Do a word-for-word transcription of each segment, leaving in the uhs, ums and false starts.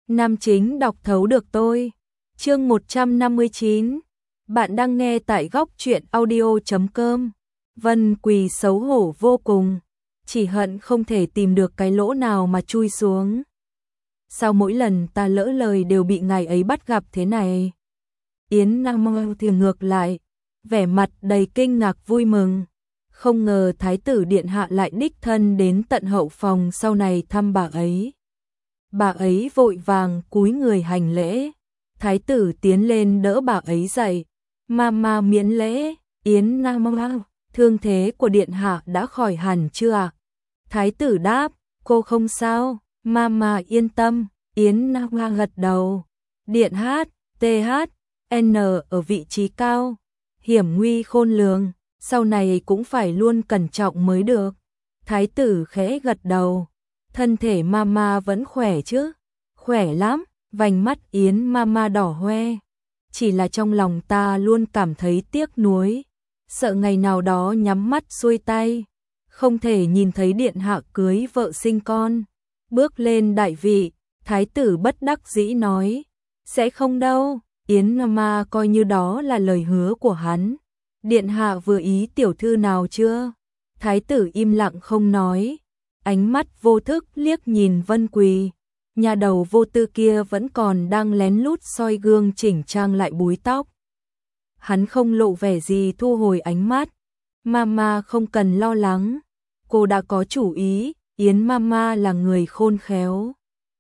Nam chính đọc thấu được tôi. Chương một trăm năm mươi chín. Bạn đang nghe tại góc truyện audio chấm com. Vân Quỳ xấu hổ vô cùng, chỉ hận không thể tìm được cái lỗ nào mà chui xuống. Sao mỗi lần ta lỡ lời đều bị ngài ấy bắt gặp thế này? Yến Nam thì ngược lại, vẻ mặt đầy kinh ngạc vui mừng. Không ngờ Thái tử Điện Hạ lại đích thân đến tận hậu phòng sau này thăm bà ấy. Bà ấy vội vàng cúi người hành lễ. Thái tử tiến lên đỡ bà ấy dậy. Mama miễn lễ. Yến Nam, thương thế của Điện Hạ đã khỏi hẳn chưa ạ? Thái tử đáp, cô không sao, Mama yên tâm. Yến Nam gật đầu. Điện hát, tê hát, N ở vị trí cao, hiểm nguy khôn lường, sau này cũng phải luôn cẩn trọng mới được. Thái tử khẽ gật đầu. Thân thể Mama vẫn khỏe chứ? Khỏe lắm, vành mắt Yến Mama đỏ hoe. Chỉ là trong lòng ta luôn cảm thấy tiếc nuối, sợ ngày nào đó nhắm mắt xuôi tay, không thể nhìn thấy Điện Hạ cưới vợ sinh con, bước lên đại vị. Thái tử bất đắc dĩ nói, sẽ không đâu. Yến Mama coi như đó là lời hứa của hắn. Điện Hạ vừa ý tiểu thư nào chưa? Thái tử im lặng không nói, ánh mắt vô thức liếc nhìn Vân Quỳ. Nhà đầu vô tư kia vẫn còn đang lén lút soi gương chỉnh trang lại búi tóc. Hắn không lộ vẻ gì thu hồi ánh mắt. Mama không cần lo lắng, cô đã có chủ ý. Yến Mama là người khôn khéo,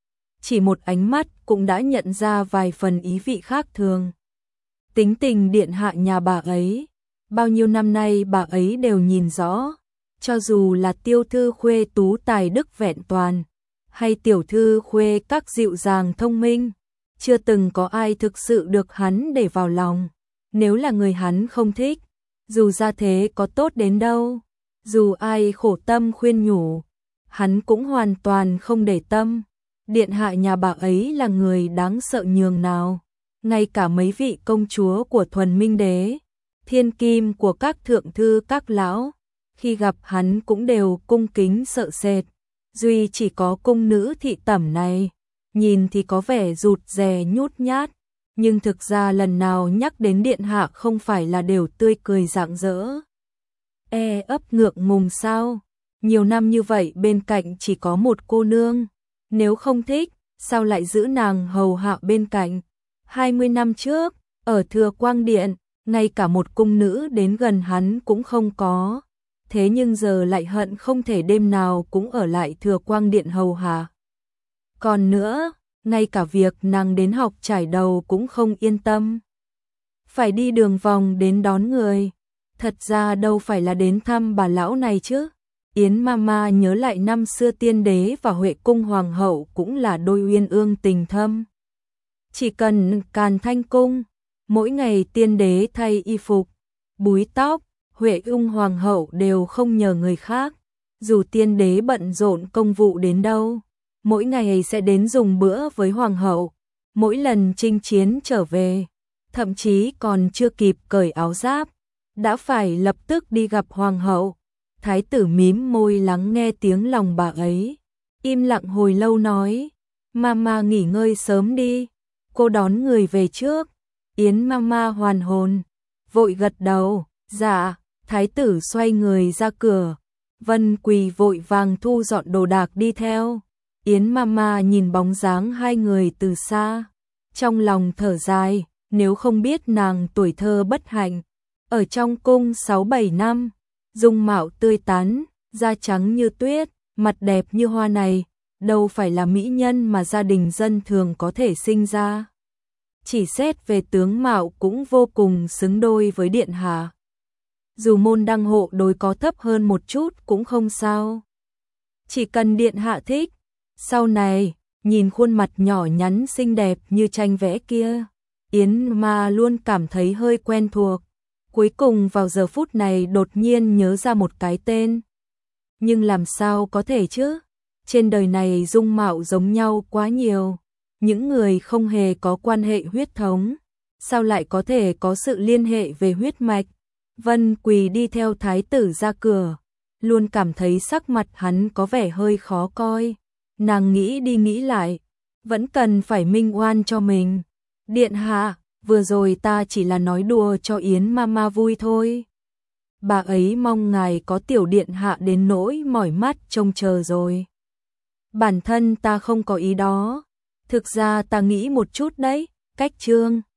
chỉ một ánh mắt cũng đã nhận ra vài phần ý vị khác thường. Tính tình Điện Hạ nhà bà ấy, bao nhiêu năm nay bà ấy đều nhìn rõ. Cho dù là tiểu thư khuê tú tài đức vẹn toàn, hay tiểu thư khuê các dịu dàng thông minh, chưa từng có ai thực sự được hắn để vào lòng. Nếu là người hắn không thích, dù ra thế có tốt đến đâu, dù ai khổ tâm khuyên nhủ, hắn cũng hoàn toàn không để tâm. Điện Hạ nhà bà ấy là người đáng sợ nhường nào. Ngay cả mấy vị công chúa của Thuần Minh Đế, thiên kim của các thượng thư các lão, khi gặp hắn cũng đều cung kính sợ sệt. Duy chỉ có cung nữ thị tẩm này, nhìn thì có vẻ rụt rè nhút nhát, nhưng thực ra lần nào nhắc đến Điện Hạ không phải là đều tươi cười rạng rỡ. E ấp ngượng ngùng sao? Nhiều năm như vậy bên cạnh chỉ có một cô nương, nếu không thích, sao lại giữ nàng hầu hạ bên cạnh? hai mươi năm trước, ở Thừa Quang Điện, ngay cả một cung nữ đến gần hắn cũng không có. Thế nhưng giờ lại hận không thể đêm nào cũng ở lại Thừa Quang Điện hầu hạ. Còn nữa, ngay cả việc nàng đến học trải đầu cũng không yên tâm. Phải đi đường vòng đến đón người. Thật ra đâu phải là đến thăm bà lão này chứ. Yến Mama nhớ lại năm xưa Tiên Đế và Huệ Cung Hoàng hậu cũng là đôi uyên ương tình thâm. Chỉ cần Càn Thanh Cung, mỗi ngày Tiên Đế thay y phục, búi tóc, Huệ Cung Hoàng hậu đều không nhờ người khác. Dù Tiên Đế bận rộn công vụ đến đâu, mỗi ngày sẽ đến dùng bữa với Hoàng hậu. Mỗi lần chinh chiến trở về, thậm chí còn chưa kịp cởi áo giáp, đã phải lập tức đi gặp Hoàng hậu. Thái tử mím môi lắng nghe tiếng lòng bà ấy, im lặng hồi lâu nói, Mama nghỉ ngơi sớm đi, cô đón người về trước. Yến Mama hoàn hồn, vội gật đầu, dạ. Thái tử xoay người ra cửa. Vân Quỳ vội vàng thu dọn đồ đạc đi theo. Yến Mama nhìn bóng dáng hai người từ xa, trong lòng thở dài. Nếu không biết nàng tuổi thơ bất hạnh, ở trong cung sáu bảy năm, dung mạo tươi tắn, da trắng như tuyết, mặt đẹp như hoa này, đâu phải là mỹ nhân mà gia đình dân thường có thể sinh ra. Chỉ xét về tướng mạo cũng vô cùng xứng đôi với Điện Hạ. Dù môn đăng hộ đối có thấp hơn một chút cũng không sao. Chỉ cần Điện Hạ thích. Sau này, nhìn khuôn mặt nhỏ nhắn xinh đẹp như tranh vẽ kia, Yến Ma luôn cảm thấy hơi quen thuộc. Cuối cùng vào giờ phút này đột nhiên nhớ ra một cái tên. Nhưng làm sao có thể chứ? Trên đời này dung mạo giống nhau quá nhiều. Những người không hề có quan hệ huyết thống, sao lại có thể có sự liên hệ về huyết mạch? Vân Quỳ đi theo thái tử ra cửa, luôn cảm thấy sắc mặt hắn có vẻ hơi khó coi. Nàng nghĩ đi nghĩ lại, vẫn cần phải minh oan cho mình. Điện hạ, vừa rồi ta chỉ là nói đùa cho Yến Mama vui thôi. Bà ấy mong ngài có tiểu điện hạ đến nỗi mỏi mắt trông chờ rồi. Bản thân ta không có ý đó. Thực ra ta nghĩ một chút đấy, cách Trương